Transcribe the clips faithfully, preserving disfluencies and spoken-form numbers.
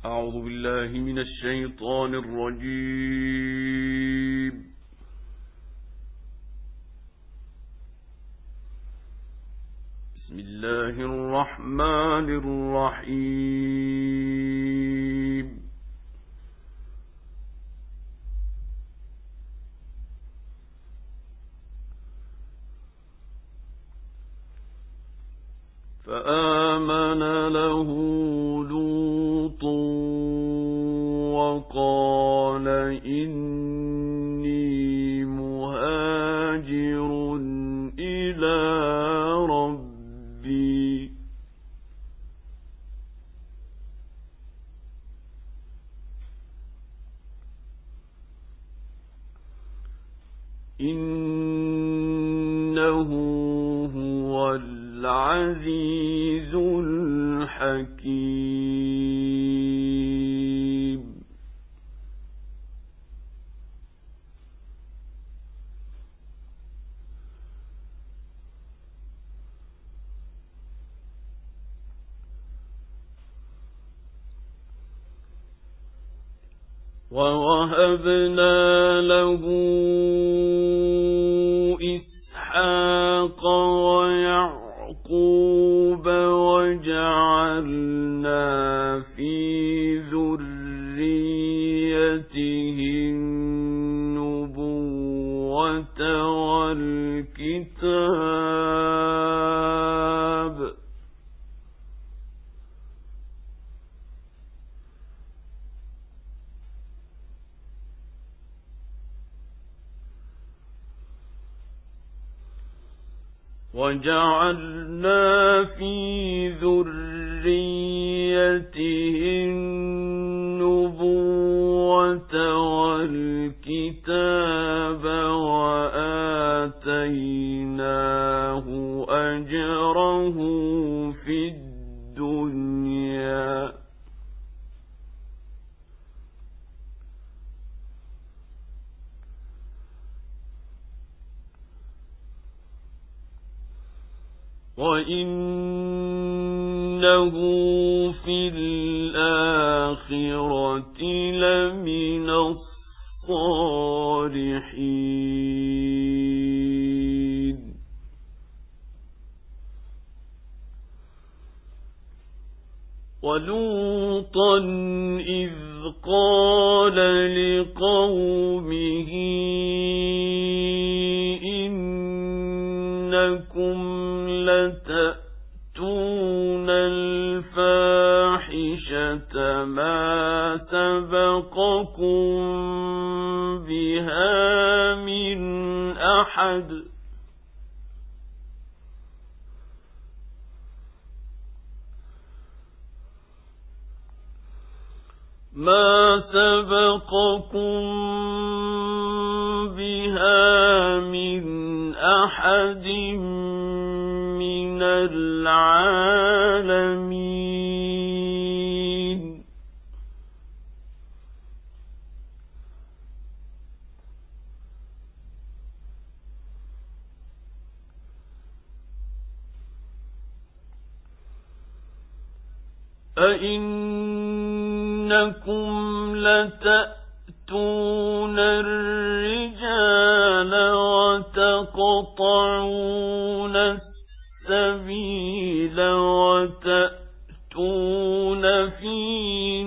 أعوذ بالله من الشيطان الرجيم. بسم الله الرحمن الرحيم. فآمن له لوط وقال إني مهاجر إلى ربي إنه هو العزيز الحكيم. ووهبنا له إسحاق ويعقوب وجعلنا في ذريته النبوة والكتاب وجعلنا في ذريته النبوة والكتاب وآتيناه أجره في الدنيا وإنه في الآخرة لمن الصالحين. ولوطا إذ قال لقومه إنكم لتأتون الفاحشة ما سبقكم بها من أحد ما سبقكم بها من أحد من العالمين. أئنكم لتأتون الرجال وتقطعون السبيل وتأتون في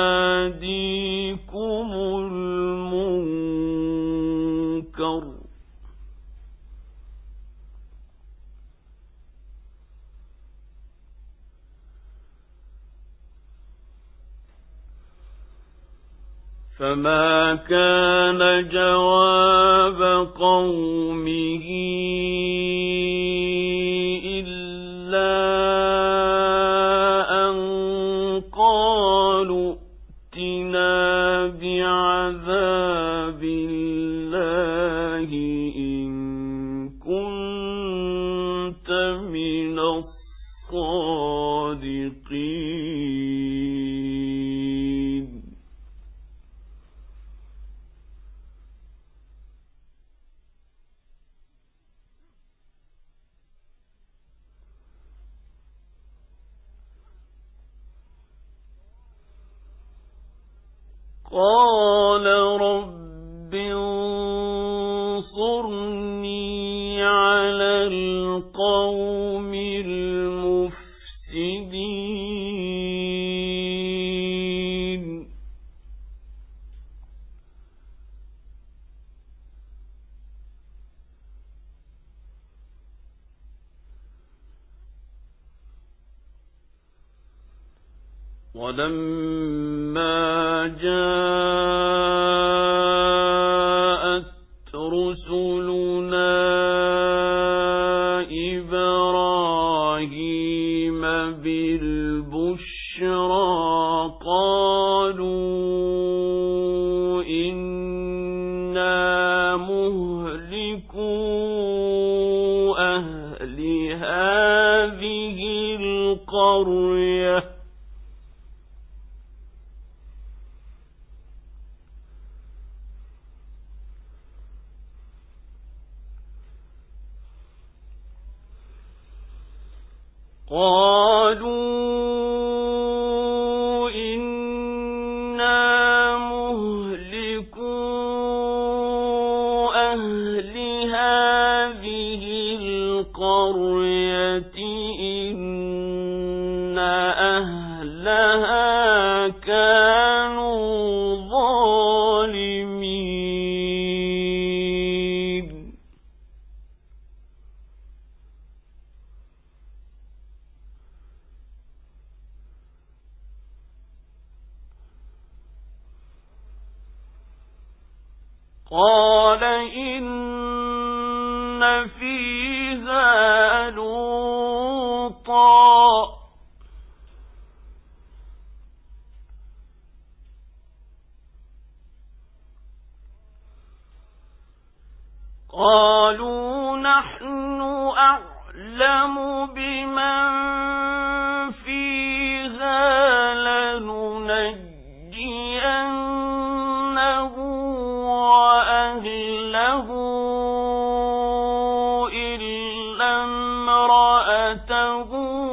ناديكم المنكر فما كان جواب قومه إلا أن قالوا ائتنا بعذاب الله إن كنت من الصادقين. قال رب انصرني على القوم المفسدين ولما جاءت رسلنا إبراهيم بالبشرى قالوا إنا مهلكو أهل هذه القرية قالوا إنا مهلكو أهل هذه القرية إن أهلها كانوا ظالمين قال إن فيها لوطا قالوا نحن أعلم بمن فيها لننجينه وأهله إلا امرأته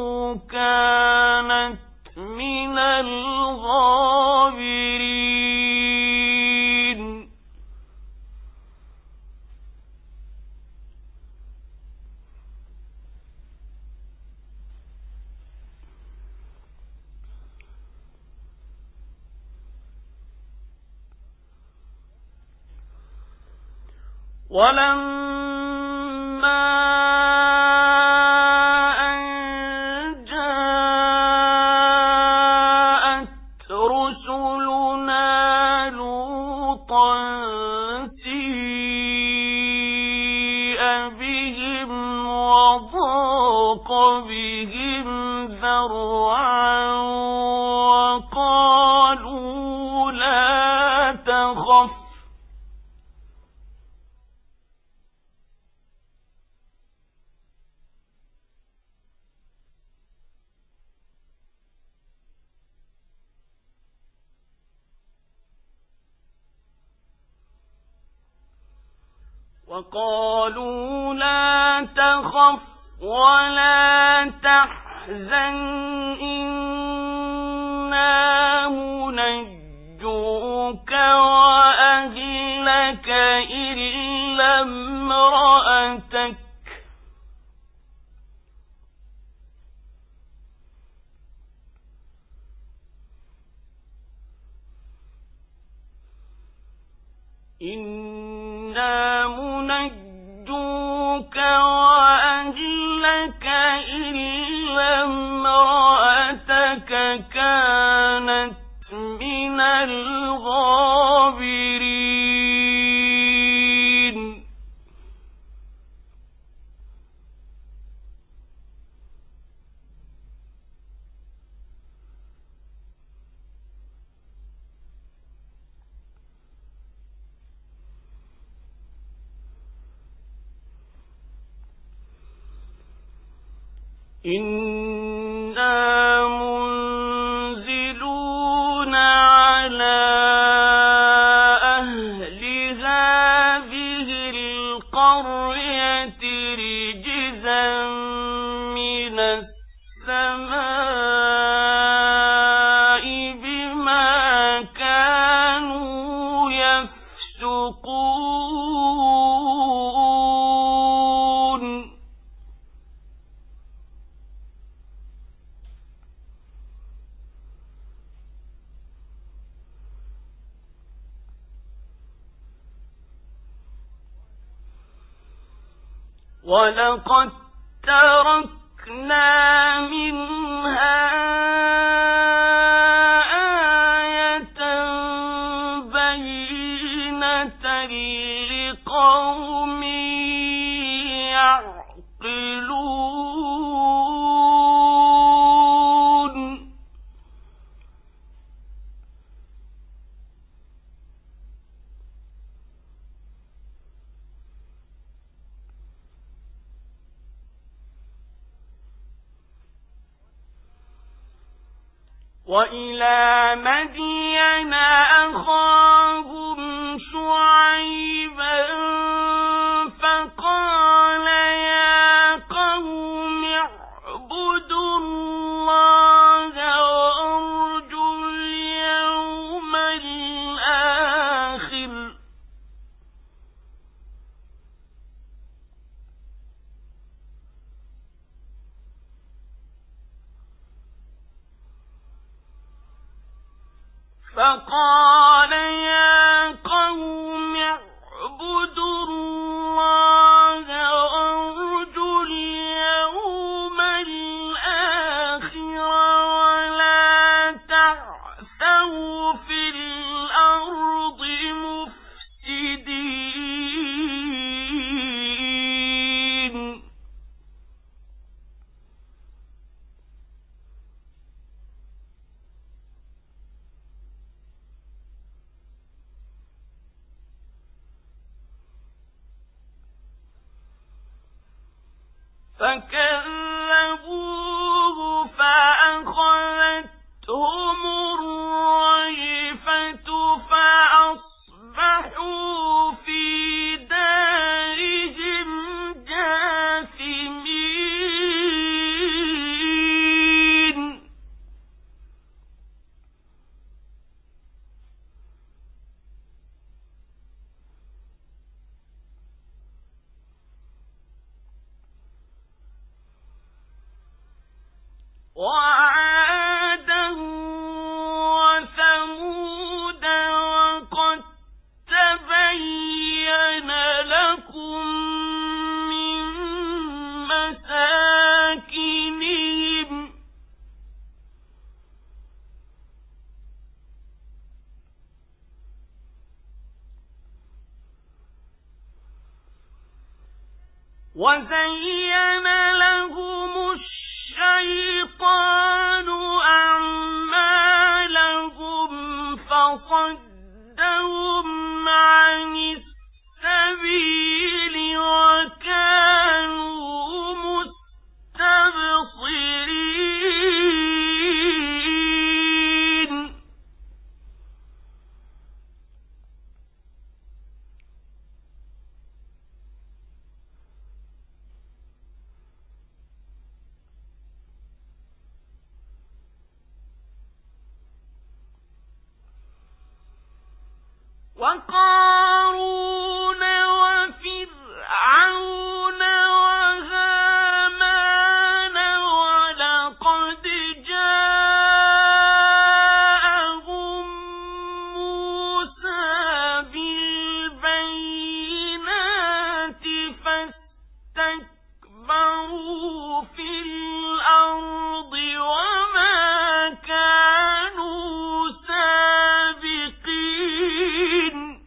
كانت من الغابرين ولما أن جاءت رسلنا لوطا سيء بهم وضاق بهم ذرعا وقالوا لا تخف وقالوا لا تخف ولا تحزن إنا منجوك وأهلك إلا امرأتك إنا منجوك وأهلك إلا امرأتك كانت من الغابرين إنا منزلون على أهل هذه القرية رجزا من السماء بما كانوا ولقد تركنا منها آية بينة لقوم يعقلون وإلى مدين أخاهم شعيبا فقال يا قوم اعبدوا الله وارجوا اليوم الآخر فقال يا قوم اعبدوا الله وارجوا اليوم الآخر ولا تعثوا في الأرض مفسدين فكذبوه فأخذتهم الرجفة فأصبحوا في دارهم جاثمين وعادا وثمود وقد تبين لكم من مساكنهم وزين لهم الشيطان أعمالهم فصدهم عن السبيل وكانوا مستبصرين وقارون وفرعون وهامان ولقد جاءهم موسى بالبينات فاستكبروا في الأرض وما كانوا سابقين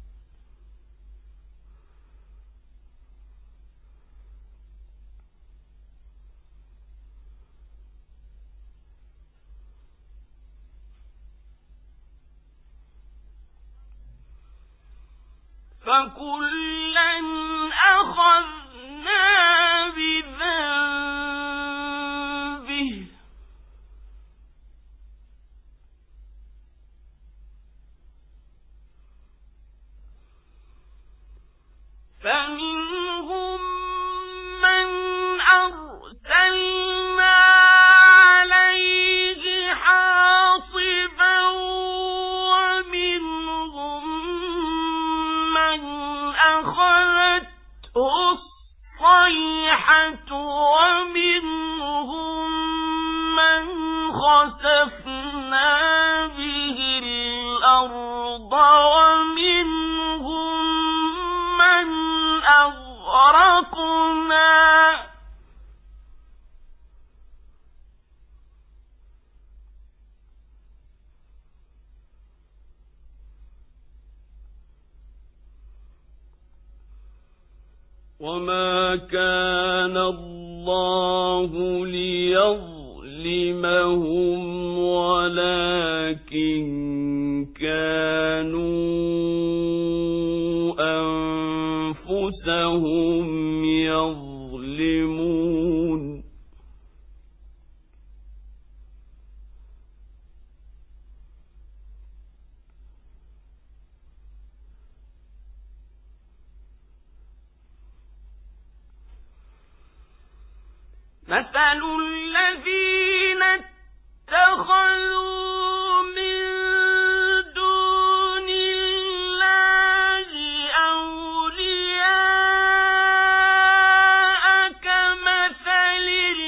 فكلا أخذنا بذنبه فمنهم من أرسلنا عليه حاصبا ومنهم من أخذته الصيحة ومنهم من خسفنا به الأرض ومنهم من أغرقنا وما كان الله ليظلمهم ولكن كانوا أنفسهم يظلمون مثل الذين اتخذوا من دون الله أولياء كمثل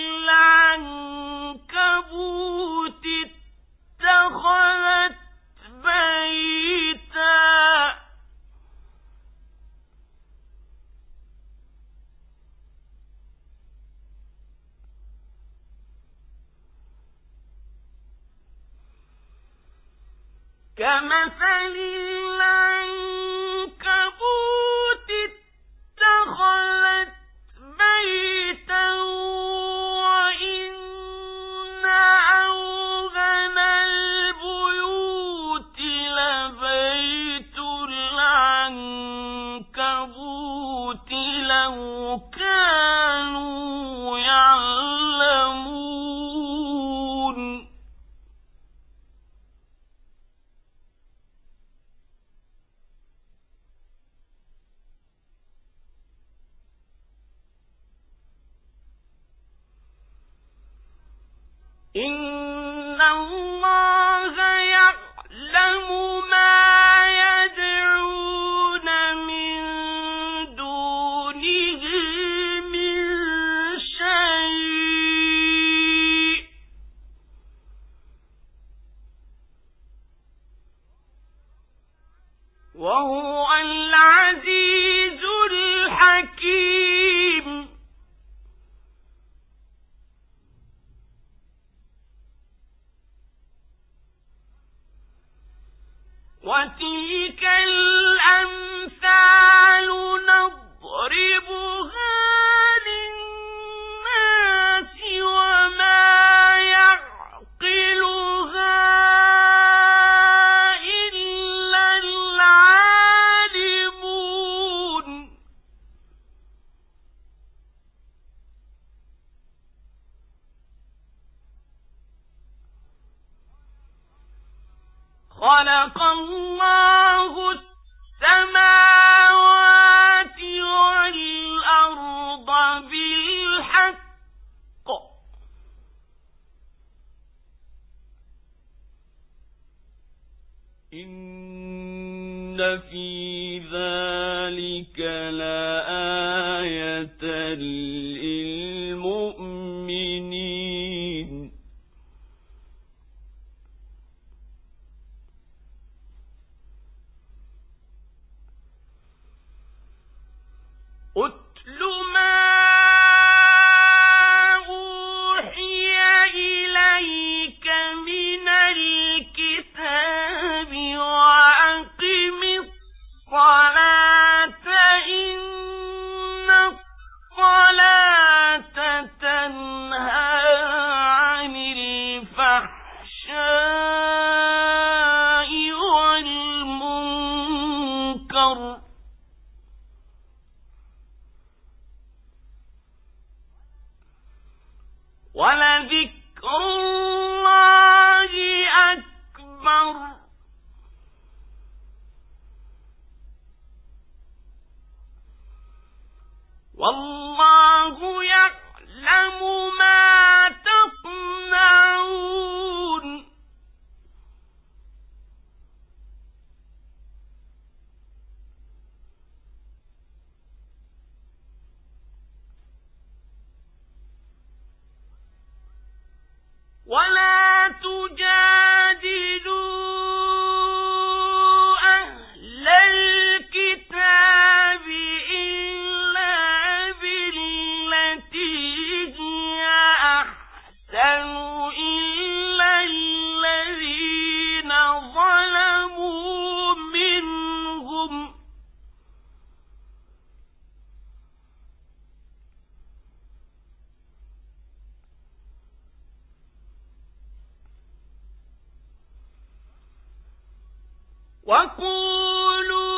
العنكبوت اتخذت بيتا كمثل العنكبوت اتخذت بيتا وإن أوهن البيوت لبيت العنكبوت لو كانوا يعلمون إن الله يعلم ما يدعون من دونه من شيء وهو العزيز الحكيم وتلك الأمثال نضربها للناس وما يعقلها إلا العالمون خلق الله السماوات والأرض بالحق إن في ذلك لآية للمؤمنين أتل ما أوحي إليك من الكتاب وأقم الصلاة إن الصلاة تنهى عن الفحشاء والمنكر ولذكر الله أكبر والله يعلم ما تصنعون ولا تجادلوا أهل الكتاب إلا بالتي هي أحسن إلا الذين ظلموا منهم وقولوا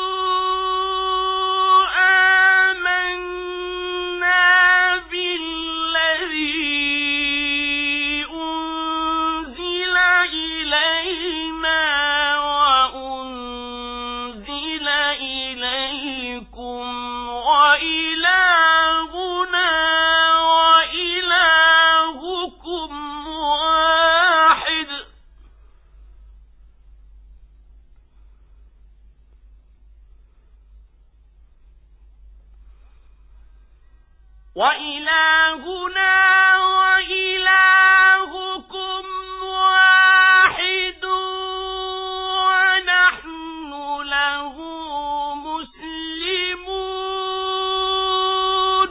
وإلهنا وإلهكم واحد ونحن له مسلمون.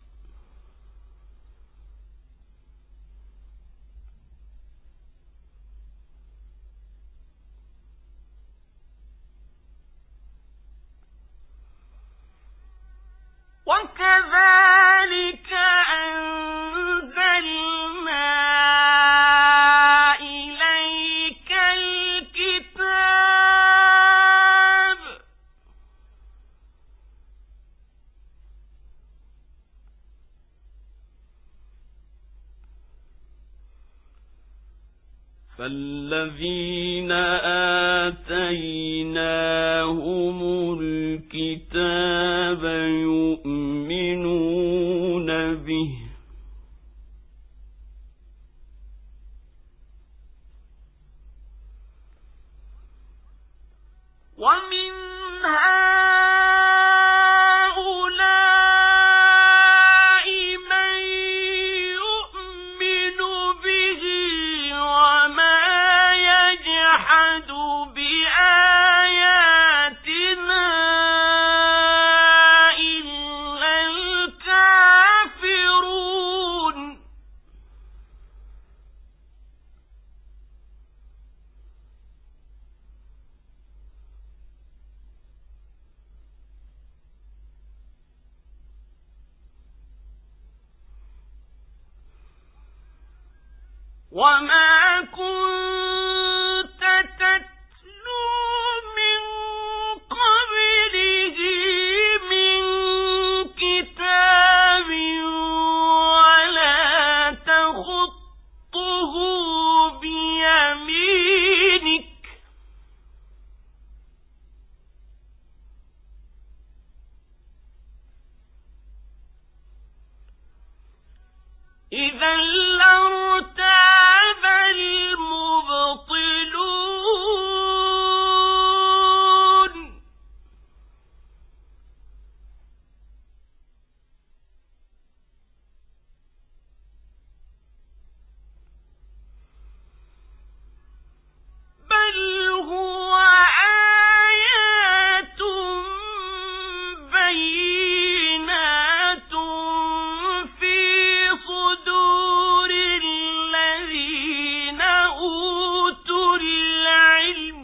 وكذلك أنزلنا إليك الكتاب فالذين آتيناهم الكتاب يؤمنون به ومن هؤلاء من يؤمن به وما يجحد بآياتنا إلا الكافرون. وما كنت تتلو من قبله من كتاب ولا تخطه بيمينك إذا لارتاب المبطلون. بل هو آيات بينات في صدور الذين أوتوا العلم.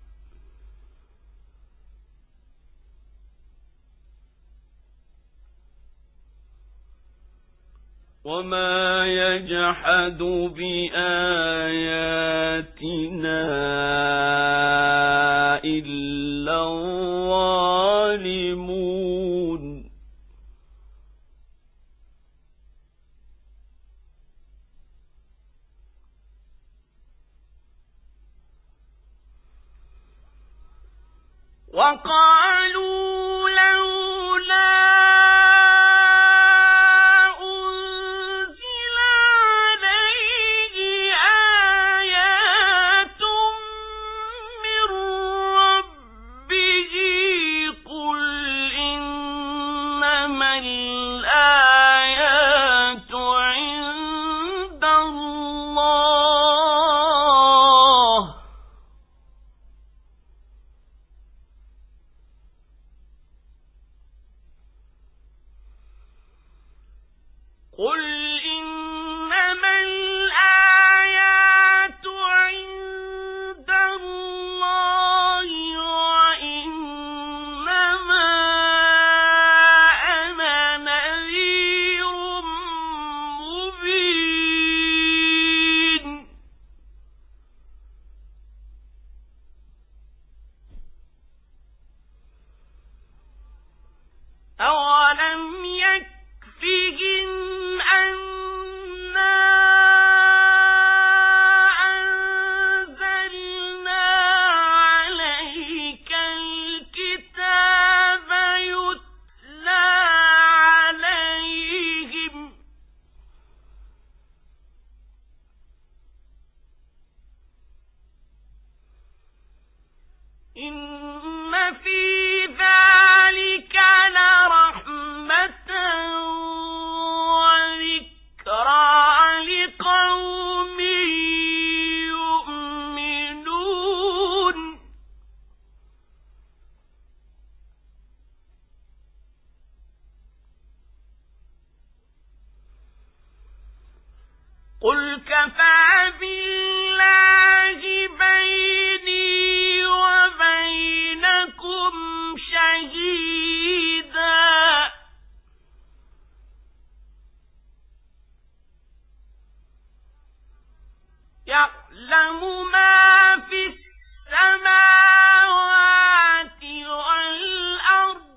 وما يجحد بآياتنا إلا الظالمون. وقالوا لولا أنزل عليه آيات من ربه قل إنما الآيات عند الله يعلم ما في السماوات والأرض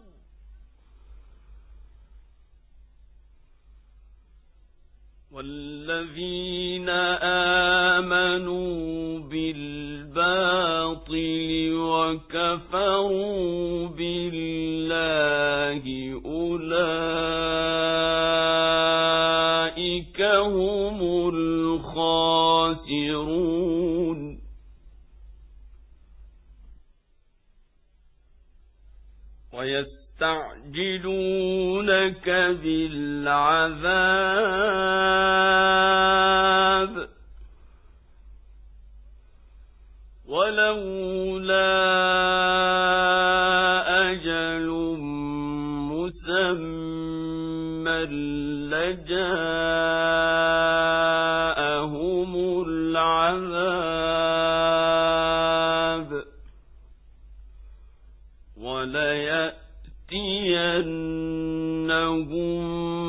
والذين آمنوا بالباطل وكفروا بالله أولئك هم الخاسرون ويستعجلونك بالعذاب ولولا أجل مسمى لجاءهم العذاب وليأتينهم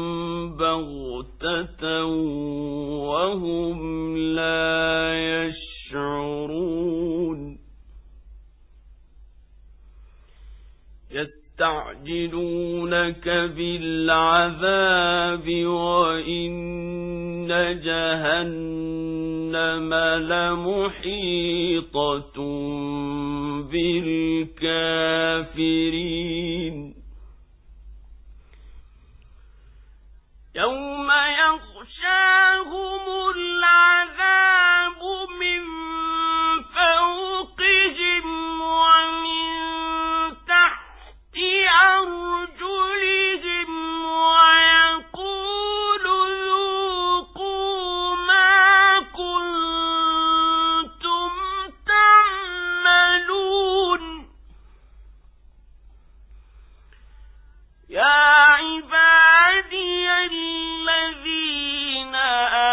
بغتة وهم لا يشعرون يستعجلونك بالعذاب وإن جهنم لمحيطة بالكافرين يوم يغشاهم العذاب من فوقهم ومن تحت أرجلهم ويقول ذوقوا ما كنتم تعملون يا عبادي الذين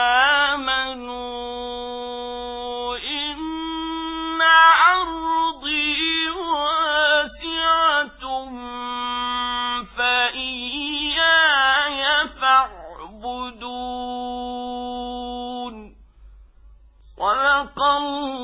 آمنوا إن أرضي واسعة فإياي فاعبدون صدق الله